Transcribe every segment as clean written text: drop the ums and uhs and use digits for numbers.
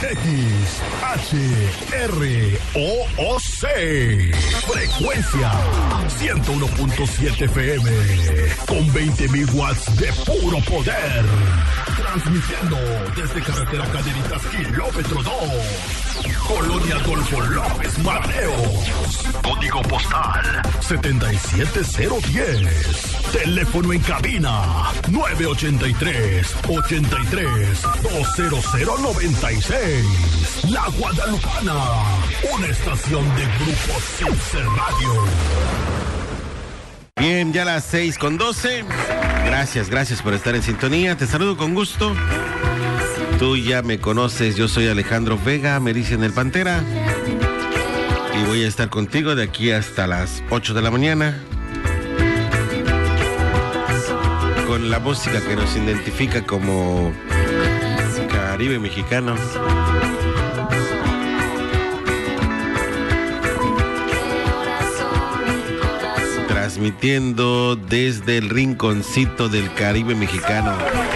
XHROOC. Frecuencia 101.7 FM. Con 20.000 watts de puro poder. Transmitiendo desde carretera Caderitas, kilómetro 2. Colonia Adolfo López Mateos. Código postal 77010. Teléfono en cabina 983-83-20096. La Guadalupana, una estación de Grupo Silce Radio. Bien, ya las 6:12. Gracias por estar en sintonía. Te saludo con gusto. Tú ya me conoces, yo soy Alejandro Vega, me dicen el Pantera. Y voy a estar contigo de aquí hasta las 8 de la mañana. Con la música que nos identifica como Caribe mexicano. Transmitiendo desde el rinconcito del Caribe mexicano.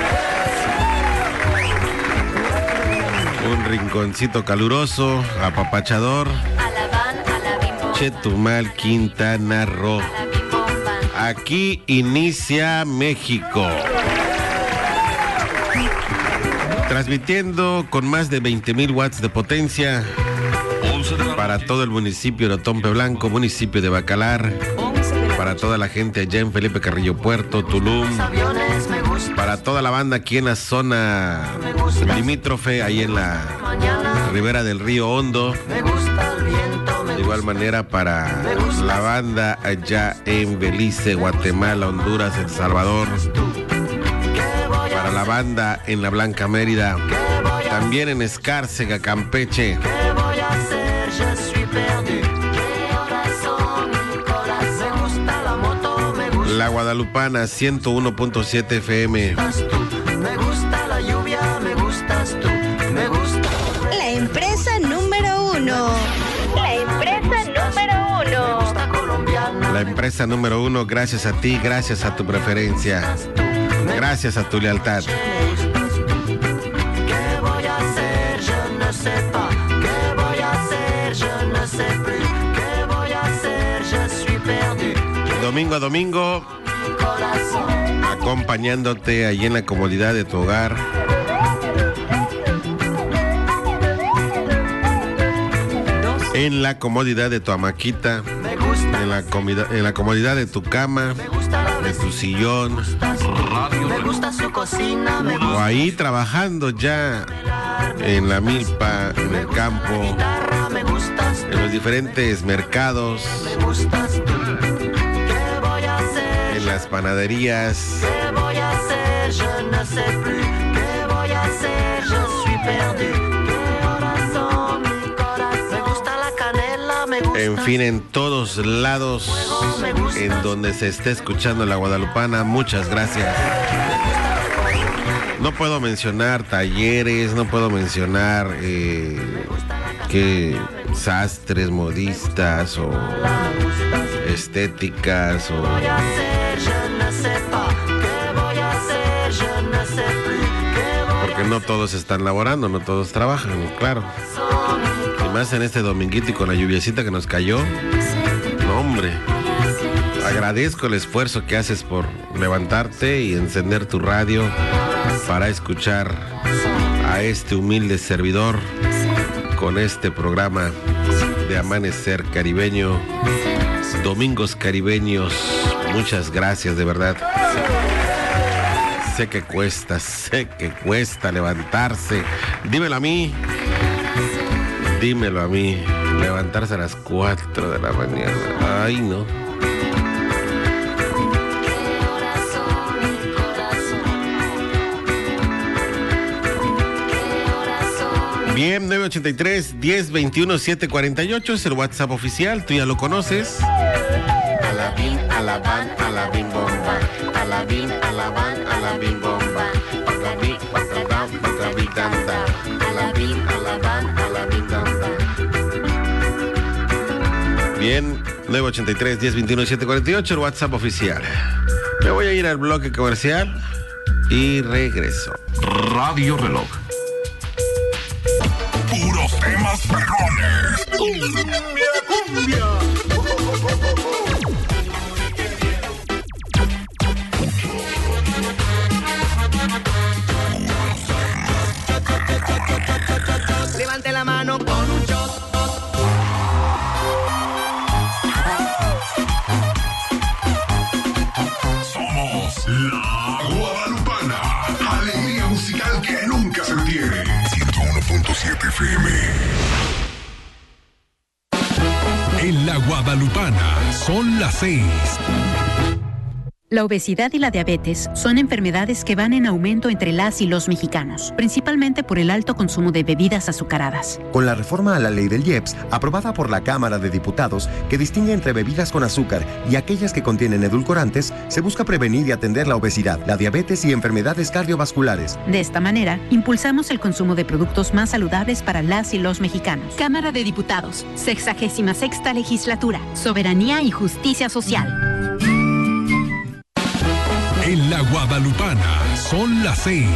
Un rinconcito caluroso, apapachador. Chetumal, Quintana Roo. Aquí inicia México. Transmitiendo con más de 20.000 watts de potencia para todo el municipio de Otompe Blanco, municipio de Bacalar, para toda la gente allá en Felipe Carrillo Puerto, Tulum, para toda la banda aquí en la zona limítrofe, ahí en la ribera del río Hondo. De igual manera para la banda allá en Belice, Guatemala, Honduras, El Salvador. Para la banda en la Blanca Mérida. También en Escárcega, Campeche. La Guadalupana 101.7 FM. La empresa número uno. La empresa número uno, gracias a ti, gracias a tu preferencia, gracias a tu lealtad. Domingo a domingo, acompañándote allí en la comodidad de tu hogar. En la comodidad de tu hamaquita, en la comodidad de tu cama, de tu sillón, o ahí trabajando ya en la milpa, en el campo, en los diferentes mercados, en las panaderías. En fin, en todos lados en donde se esté escuchando la Guadalupana, muchas gracias. No puedo mencionar talleres, no puedo mencionar que sastres, modistas o estéticas o porque no todos están laborando, no todos trabajan, claro. Y más en este dominguito y con la lluviecita que nos cayó. No, hombre. Agradezco el esfuerzo que haces por levantarte y encender tu radio para escuchar a este humilde servidor con este programa de Amanecer Caribeño, Domingos Caribeños. Muchas gracias, de verdad. Sé que cuesta levantarse. Dímelo a mí, levantarse a las 4 de la mañana. Ay, no. Bien, 983-1021-748 es el WhatsApp oficial, tú ya lo conoces. Alabín, alabán, alabín bomba. Alabín, alabán, alabín bomba. Alabín, alabán, alabín danda. Alabín, alabán, alabín danda. Bien, 983-1021-748, el WhatsApp oficial. Me voy a ir al bloque comercial y regreso. Radio Reloj. Levante la mano con un shot. Somos la Guadalupana. Alegría musical que nunca se detiene. 101.7 FM. En la Guadalupana son las 6. La obesidad y la diabetes son enfermedades que van en aumento entre las y los mexicanos, principalmente por el alto consumo de bebidas azucaradas. Con la reforma a la ley del IEPS, aprobada por la Cámara de Diputados, que distingue entre bebidas con azúcar y aquellas que contienen edulcorantes, se busca prevenir y atender la obesidad, la diabetes y enfermedades cardiovasculares. De esta manera, impulsamos el consumo de productos más saludables para las y los mexicanos. Cámara de Diputados, 66ª Legislatura, Soberanía y Justicia Social. En la Guadalupana son las 6.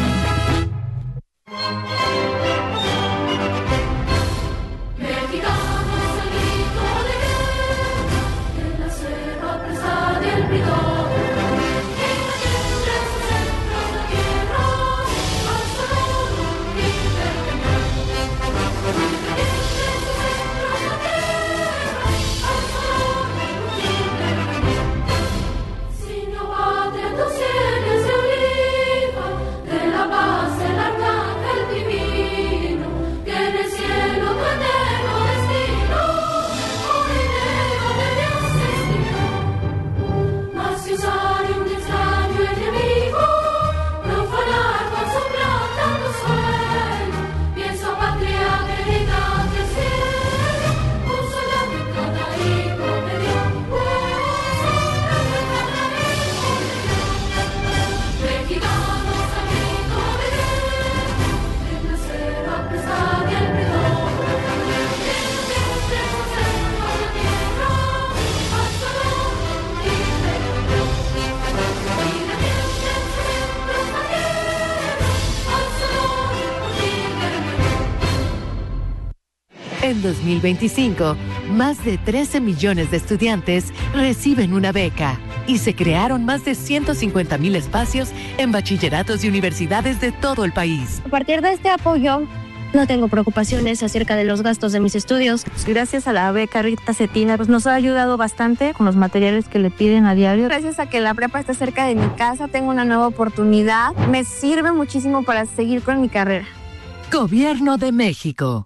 En 2025, más de 13 millones de estudiantes reciben una beca y se crearon más de 150,000 espacios en bachilleratos y universidades de todo el país. A partir de este apoyo, no tengo preocupaciones acerca de los gastos de mis estudios. Gracias a la beca Rita Cetina, pues nos ha ayudado bastante con los materiales que le piden a diario. Gracias a que la prepa está cerca de mi casa, tengo una nueva oportunidad. Me sirve muchísimo para seguir con mi carrera. Gobierno de México.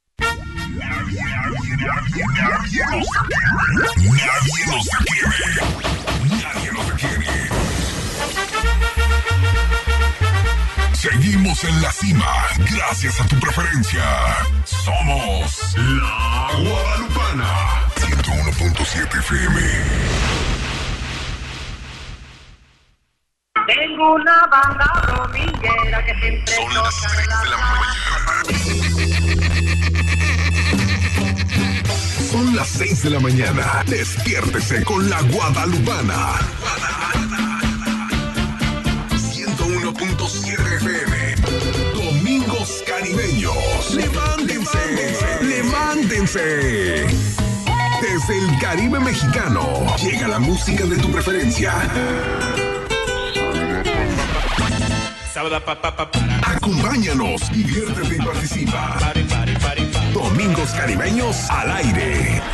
Nadie nos detiene. Seguimos en la cima, gracias a tu preferencia. Somos la Guadalupana. 101.7 FM. Tengo una banda dominguera que siempre son las 6 de la mañana. Son las 6 de la mañana. Despiértese con la Guadalupana. 101.7 FM. Domingos caribeños. Levántense. Levántense. Desde el Caribe mexicano llega la música de tu preferencia. Acompáñanos, diviértete y participa. Domingos caribeños al aire.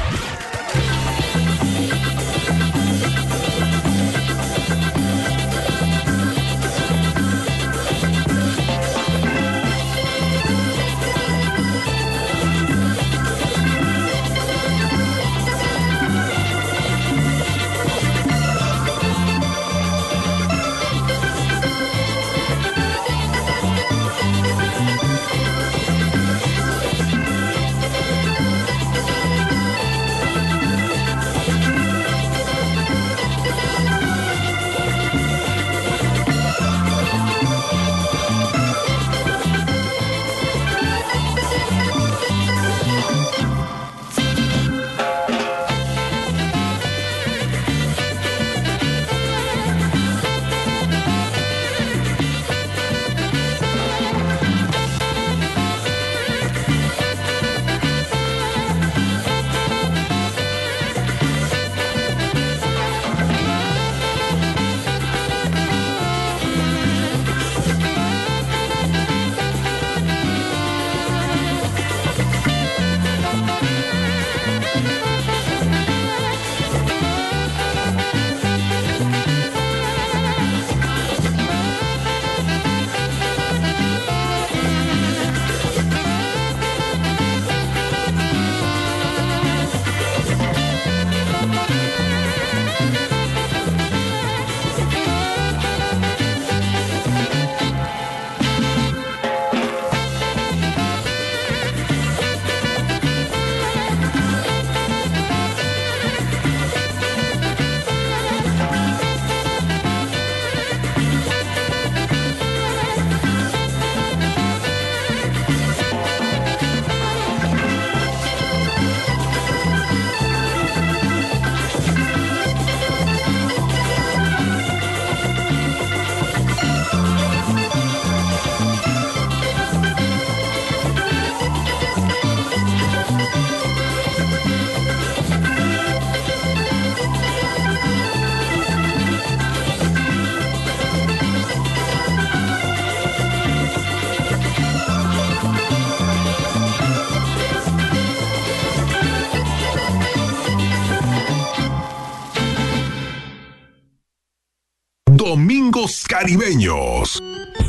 Domingos Caribeños.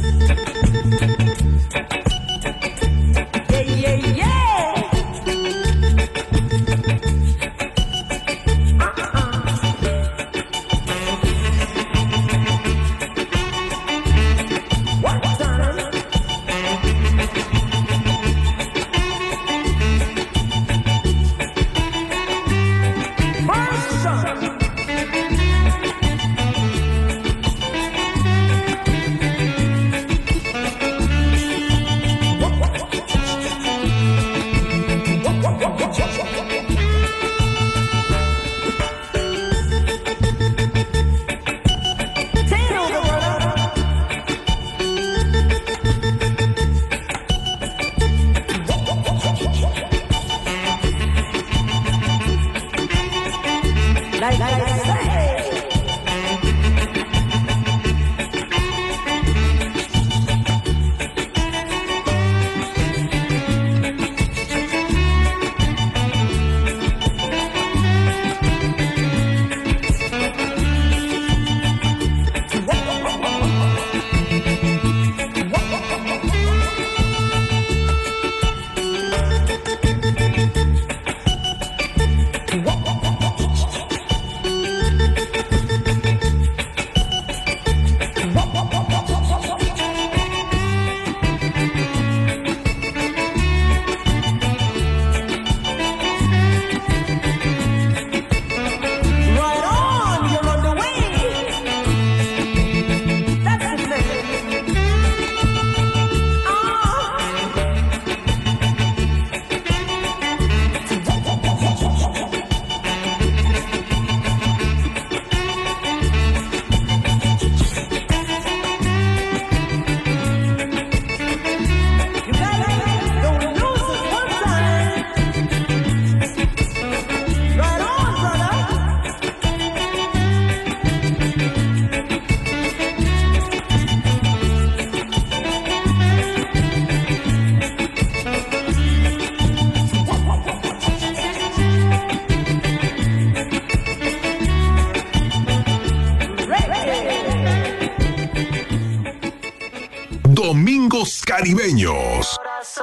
Domingos Caribeños.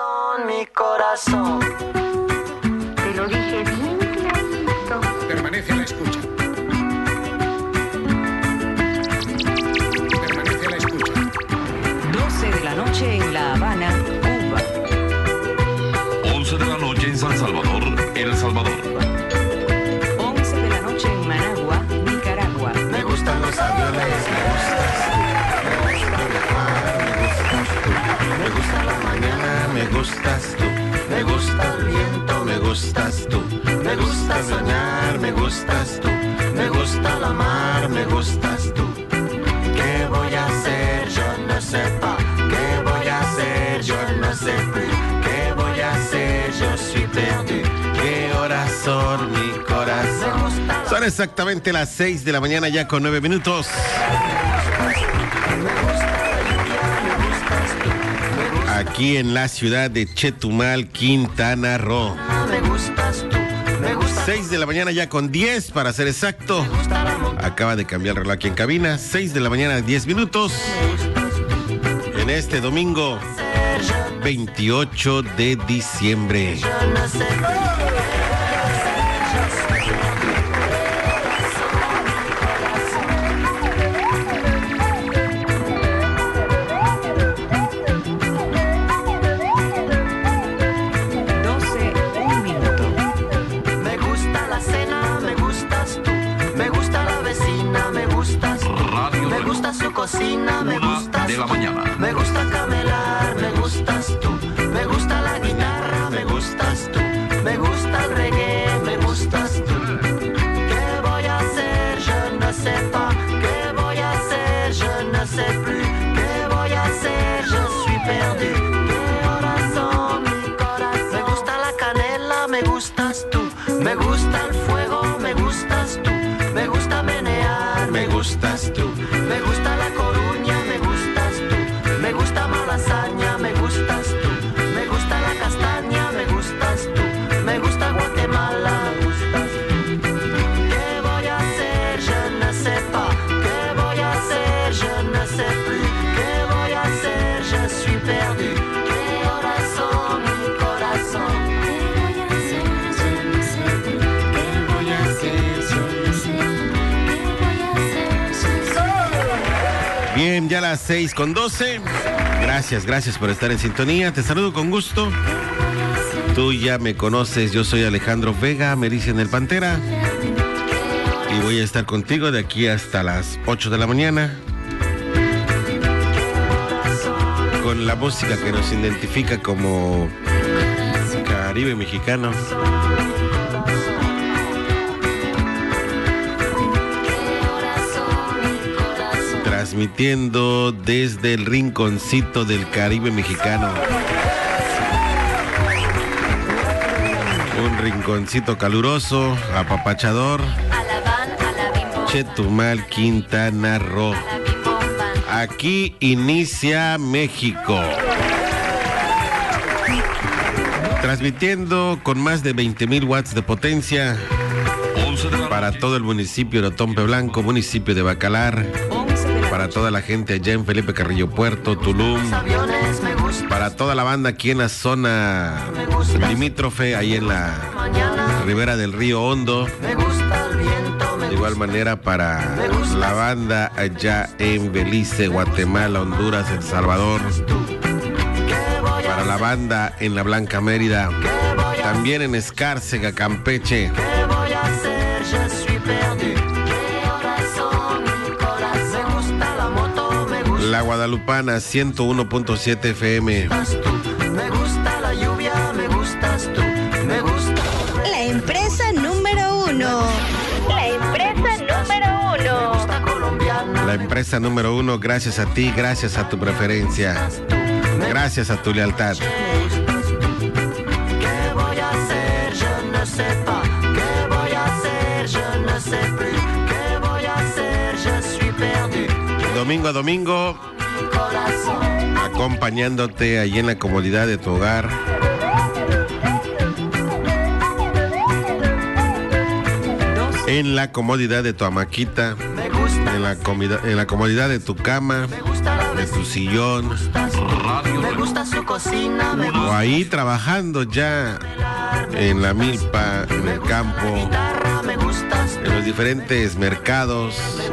Mi corazón, te lo dije bien clarito. Permanece a la escucha. Permanece a la escucha. 12 de la noche en La Habana, Cuba. 11 de la noche en San Salvador, El Salvador. 11 de la noche en Managua, Nicaragua. Me gustan los aviones, me gusta la mañana, me gustas tú. Me gusta el viento, me gustas tú. Me gusta soñar, me gustas tú. Me gusta la mar, me gustas tú. ¿Qué voy a hacer? Yo no sé pas. ¿Qué voy a hacer? Yo no sé plus. ¿Qué voy a hacer? Yo soy perdu. ¿Qué horas son, mi corazón? Son exactamente las 6 de la mañana ya con 9 minutos. Aquí en la ciudad de Chetumal, Quintana Roo. 6 de la mañana ya con 10 para ser exacto. Acaba de cambiar el reloj aquí en cabina. 6 de la mañana 10 minutos. En este domingo 28 de diciembre. Cocina, me gustas de la mañana. Me gusta camelar, me gustas tú. Me gusta la guitarra, me gustas tú. Me gusta el Bien, ya las 6:12. Gracias por estar en sintonía. Te saludo con gusto. Tú ya me conoces, yo soy Alejandro Vega, me dicen el Pantera. Y voy a estar contigo de aquí hasta las 8 de la mañana. Con la música que nos identifica como Caribe mexicano. Transmitiendo desde el rinconcito del Caribe mexicano. Un rinconcito caluroso, apapachador. Chetumal, Quintana Roo. Aquí inicia México. Transmitiendo con más de 20,000 watts de potencia para todo el municipio de Otompe Blanco, municipio de Bacalar, para toda la gente allá en Felipe Carrillo Puerto, Tulum, para toda la banda aquí en la zona limítrofe, ahí en la ribera del río Hondo. De igual manera para la banda allá en Belice, Guatemala, Honduras, El Salvador. Para la banda en la Blanca Mérida. También en Escárcega, Campeche. La Guadalupana, 101.7 FM. Me gusta la lluvia, me gustas tú, me gusta. La empresa número 1. La empresa número 1. La empresa número 1, gracias a ti, gracias a tu preferencia, gracias a tu lealtad. ¿Qué voy a hacer? Je ne sais pas. ¿Qué voy a hacer? Je ne sais plus. ¿Qué voy a hacer? Je suis perdu. Domingo a domingo, acompañándote allí en la comodidad de tu hogar. En la comodidad de tu hamaquita, en la comodidad de tu cama, de tu sillón, o ahí trabajando ya en la milpa, en el campo, en los diferentes mercados,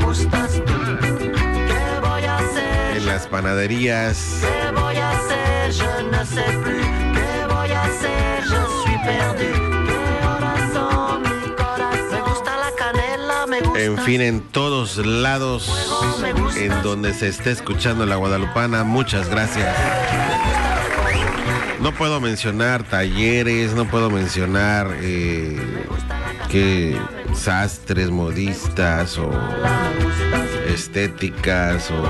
en las panaderías. ¿Qué voy a hacer? Je ne sais plus. ¿Qué voy a hacer? Je suis perdu. En fin, en todos lados en donde se esté escuchando la Guadalupana, muchas gracias. No puedo mencionar talleres, no puedo mencionar que sastres, modistas o estéticas o...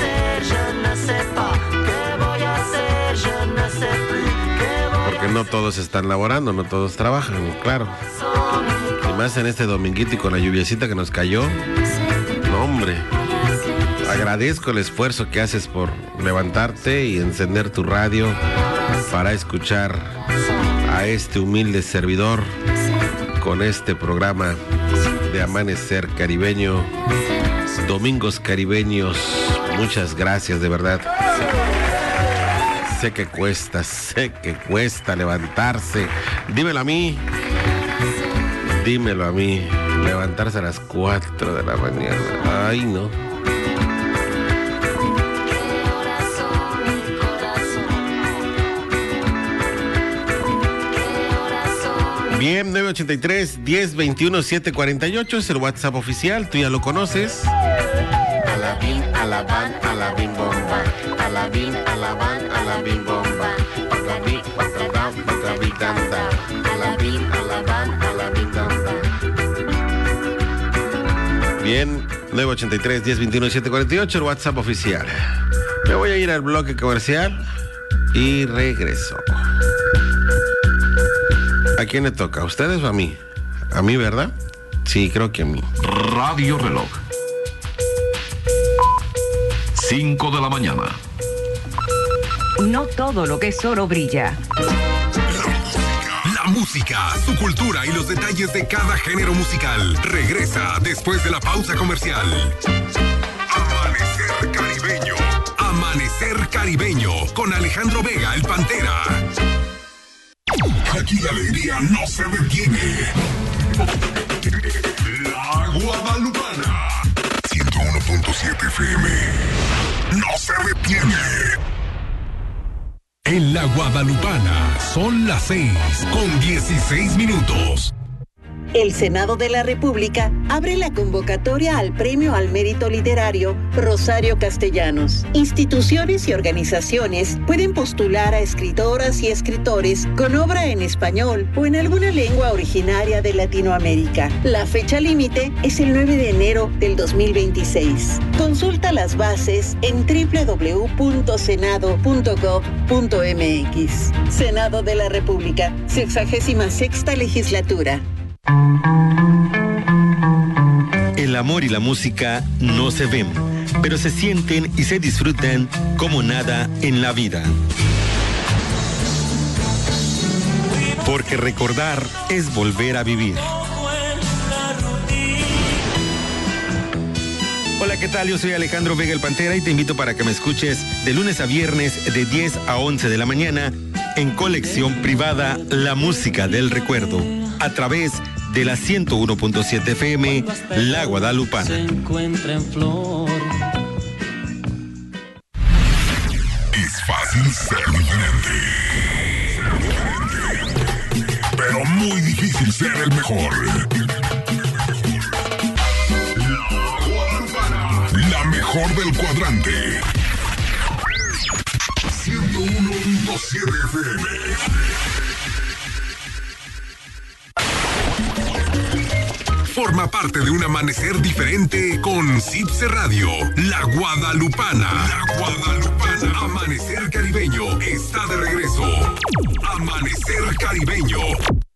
Porque no todos están laborando, no todos trabajan, claro. Más en este dominguito y con la lluviecita que nos cayó. No, hombre. Agradezco el esfuerzo que haces por levantarte y encender tu radio para escuchar a este humilde servidor con este programa de Amanecer Caribeño, Domingos Caribeños. Muchas gracias, de verdad. Sé que cuesta levantarse. Dímelo a mí. Dímelo a mí, levantarse a las 4 de la mañana. Ay, no. Bien, 983-1021-748 es el WhatsApp oficial, tú ya lo conoces. Alabín, alabán, alabín, bomba. Alabín, alabán, alabín, bomba. Alabín, alabán, alabín, danda. Alabín, alabán, alabín, danda. Bien, 983-1021-748, el WhatsApp oficial. Me voy a ir al bloque comercial y regreso. ¿A quién le toca? ¿A ustedes o a mí? ¿A mí, verdad? Sí, creo que a mí. Radio Reloj. 5 de la mañana. No todo lo que es oro brilla. La música, su cultura y los detalles de cada género musical. Regresa después de la pausa comercial. Amanecer Caribeño. Amanecer Caribeño con Alejandro Vega, el Pantera. Aquí la alegría no se detiene. La Guadalupana. 101.7 101.7 FM. No se detiene. En la Guadalupana son las 6:16. El Senado de la República abre la convocatoria al Premio al Mérito Literario Rosario Castellanos. Instituciones y organizaciones pueden postular a escritoras y escritores con obra en español o en alguna lengua originaria de Latinoamérica. La fecha límite es el 9 de enero del 2026. Consulta las bases en www.senado.gov.mx. Senado de la República, 66ª legislatura. El amor y la música no se ven, pero se sienten y se disfrutan como nada en la vida. Porque recordar es volver a vivir. Hola, ¿qué tal? Yo soy Alejandro Vega el Pantera y te invito para que me escuches de lunes a viernes de 10 a 11 de la mañana en Colección Privada La Música del Recuerdo, a través de la 101.7 FM, La Guadalupana. Se encuentra en flor. Es fácil ser diferente, pero muy difícil ser el mejor. La Guadalupana, la mejor del cuadrante. 101.7 FM. Forma parte de un amanecer diferente con CIPSE Radio, La Guadalupana. La Guadalupana. Amanecer Caribeño está de regreso. Amanecer Caribeño.